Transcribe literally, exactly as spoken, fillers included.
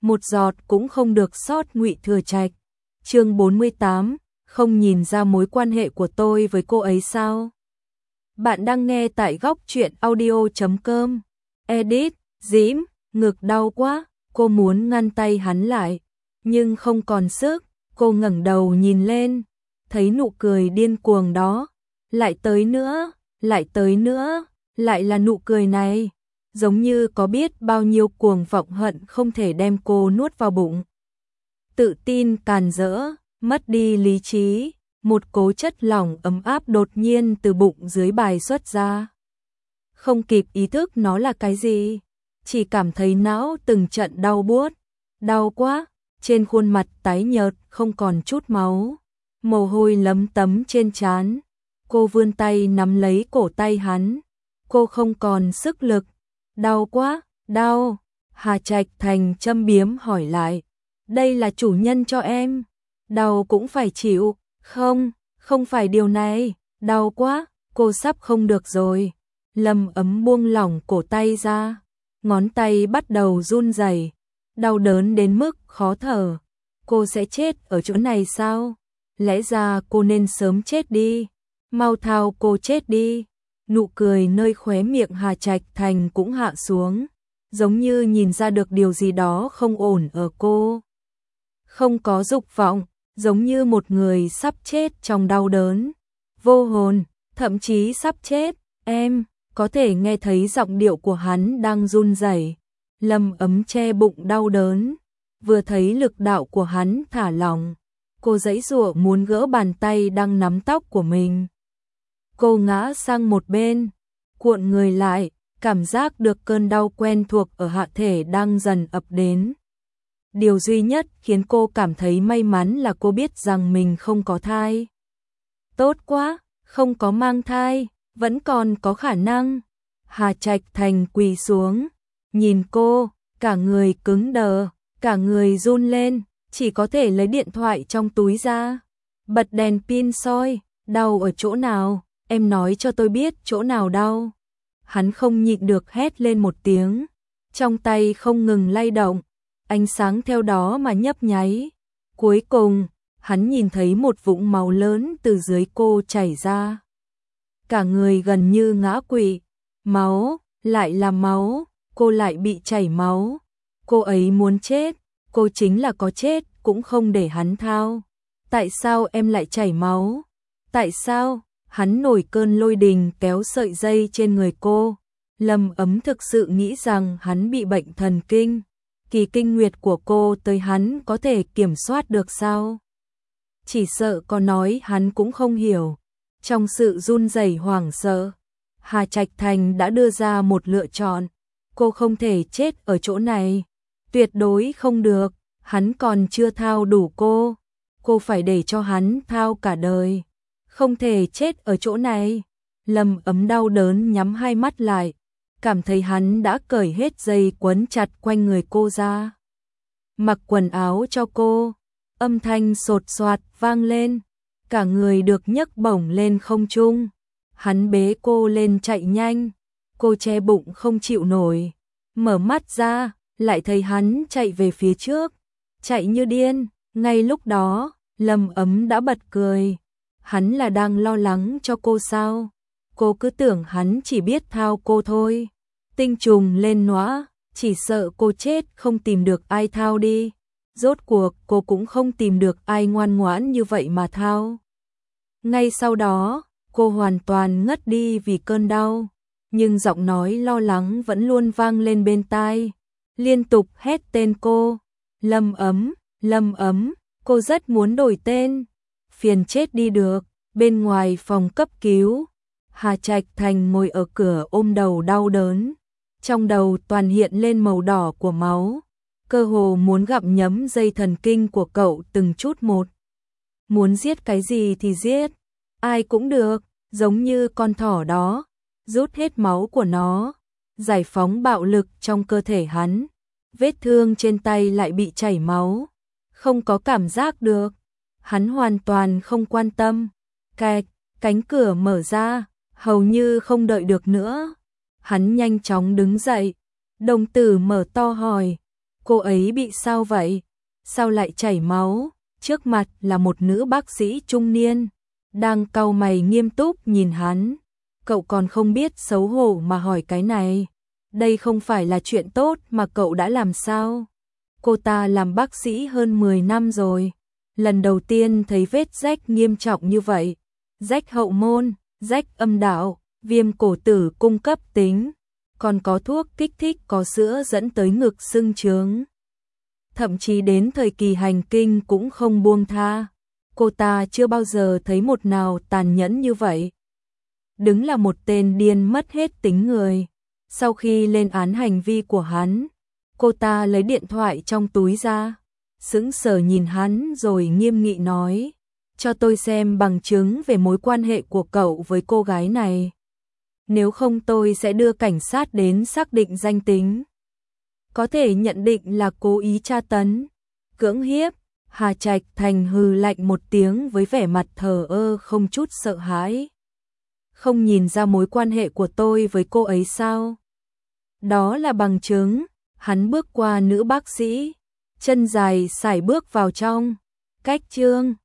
một giọt cũng không được sót. Ngụy Thừa Trạch. Chương bốn mươi tám, không nhìn ra mối quan hệ của tôi với cô ấy sao? Bạn đang nghe tại góc truyện audio chấm com. Edit, Dĩm, ngực đau quá, cô muốn ngăn tay hắn lại, nhưng không còn sức. Cô ngẩng đầu nhìn lên, thấy nụ cười điên cuồng đó, lại tới nữa, lại tới nữa, lại là nụ cười này, giống như có biết bao nhiêu cuồng vọng hận không thể đem cô nuốt vào bụng. Tự tin càn rỡ, mất đi lý trí, một cố chất lỏng ấm áp đột nhiên từ bụng dưới bài xuất ra. Không kịp ý thức nó là cái gì, chỉ cảm thấy não từng trận đau buốt, đau quá, trên khuôn mặt tái nhợt không còn chút máu, mồ hôi lấm tấm trên trán. Cô vươn tay nắm lấy cổ tay hắn, cô không còn sức lực, đau quá, đau. Hà Trạch Thành châm biếm hỏi lại, đây là chủ nhân cho em, đau cũng phải chịu, không, không phải điều này, đau quá, cô sắp không được rồi. Lâm Ấm buông lỏng cổ tay ra, ngón tay bắt đầu run rẩy, đau đớn đến mức khó thở. Cô sẽ chết ở chỗ này sao? Lẽ ra cô nên sớm chết đi, mau thao cô chết đi. Nụ cười nơi khóe miệng Hà Trạch Thành cũng hạ xuống, giống như nhìn ra được điều gì đó không ổn ở cô. Không có dục vọng, giống như một người sắp chết trong đau đớn, vô hồn, thậm chí sắp chết. Em có thể nghe thấy giọng điệu của hắn đang run rẩy. Lâm Ấm che bụng đau đớn, vừa thấy lực đạo của hắn thả lỏng, cô giãy giụa muốn gỡ bàn tay đang nắm tóc của mình. Cô ngã sang một bên, cuộn người lại, cảm giác được cơn đau quen thuộc ở hạ thể đang dần ập đến. Điều duy nhất khiến cô cảm thấy may mắn là cô biết rằng mình không có thai. Tốt quá, không có mang thai, vẫn còn có khả năng. Hà Trạch Thành quỳ xuống, nhìn cô, cả người cứng đờ, cả người run lên, chỉ có thể lấy điện thoại trong túi ra, bật đèn pin soi. Đau ở chỗ nào? Em nói cho tôi biết chỗ nào đau. Hắn không nhịn được hét lên một tiếng, trong tay không ngừng lay động, ánh sáng theo đó mà nhấp nháy. Cuối cùng, hắn nhìn thấy một vũng máu lớn từ dưới cô chảy ra. Cả người gần như ngã quỵ, máu, lại là máu, cô lại bị chảy máu. Cô ấy muốn chết, cô chính là có chết cũng không để hắn thao. Tại sao em lại chảy máu? Tại sao? Hắn nổi cơn lôi đình kéo sợi dây trên người cô. Lâm Ấm thực sự nghĩ rằng hắn bị bệnh thần kinh. Kỳ kinh nguyệt của cô tới hắn có thể kiểm soát được sao? Chỉ sợ có nói hắn cũng không hiểu. Trong sự run rẩy hoảng sợ, Hà Trạch Thành đã đưa ra một lựa chọn. Cô không thể chết ở chỗ này, tuyệt đối không được. Hắn còn chưa thao đủ cô, cô phải để cho hắn thao cả đời. Không thể chết ở chỗ này. Lâm Ấm đau đớn nhắm hai mắt lại, cảm thấy hắn đã cởi hết dây quấn chặt quanh người cô ra, mặc quần áo cho cô. Âm thanh sột soạt vang lên, cả người được nhấc bổng lên không trung. Hắn bế cô lên chạy nhanh, cô che bụng không chịu nổi, mở mắt ra, lại thấy hắn chạy về phía trước, chạy như điên. Ngay lúc đó, Lâm Ấm đã bật cười. Hắn là đang lo lắng cho cô sao? Cô cứ tưởng hắn chỉ biết thao cô thôi. Tinh trùng lên nóa, chỉ sợ cô chết không tìm được ai thao đi. Rốt cuộc cô cũng không tìm được ai ngoan ngoãn như vậy mà thao. Ngay sau đó, cô hoàn toàn ngất đi vì cơn đau, nhưng giọng nói lo lắng vẫn luôn vang lên bên tai, liên tục hét tên cô. Lâm Ấm, Lâm Ấm, cô rất muốn đổi tên. Phiền chết đi được. Bên ngoài phòng cấp cứu, Hà Trạch Thành ngồi ở cửa ôm đầu đau đớn, trong đầu toàn hiện lên màu đỏ của máu, cơ hồ muốn gặm nhấm dây thần kinh của cậu từng chút một. Muốn giết cái gì thì giết, ai cũng được, giống như con thỏ đó, rút hết máu của nó, giải phóng bạo lực trong cơ thể hắn. Vết thương trên tay lại bị chảy máu, không có cảm giác được. Hắn hoàn toàn không quan tâm. Cạch, cánh cửa mở ra, hầu như không đợi được nữa. Hắn nhanh chóng đứng dậy, đồng tử mở to hỏi, Cô ấy bị sao vậy? Sao lại chảy máu? Trước mặt là một nữ bác sĩ trung niên, đang cau mày nghiêm túc nhìn hắn. Cậu còn không biết xấu hổ mà hỏi cái này. Đây không phải là chuyện tốt mà cậu đã làm sao? Cô ta làm bác sĩ hơn mười năm rồi. Lần đầu tiên thấy vết rách nghiêm trọng như vậy. Rách hậu môn, rách âm đạo, viêm cổ tử cung cấp tính. Còn có thuốc kích thích có sữa dẫn tới ngực sưng trướng. Thậm chí đến thời kỳ hành kinh cũng không buông tha. Cô ta chưa bao giờ thấy một nào tàn nhẫn như vậy. Đứng là một tên điên mất hết tính người. Sau khi lên án hành vi của hắn, cô ta lấy điện thoại trong túi ra, sững sờ nhìn hắn rồi nghiêm nghị nói, cho tôi xem bằng chứng về mối quan hệ của cậu với cô gái này. Nếu không tôi sẽ đưa cảnh sát đến xác định danh tính. Có thể nhận định là cố ý tra tấn, cưỡng hiếp. Hà Trạch Thành hừ lạnh một tiếng với vẻ mặt thờ ơ không chút sợ hãi. Không nhìn ra mối quan hệ của tôi với cô ấy sao? Đó là bằng chứng. Hắn bước qua nữ bác sĩ, chân dài sải bước vào trong. Cách Trương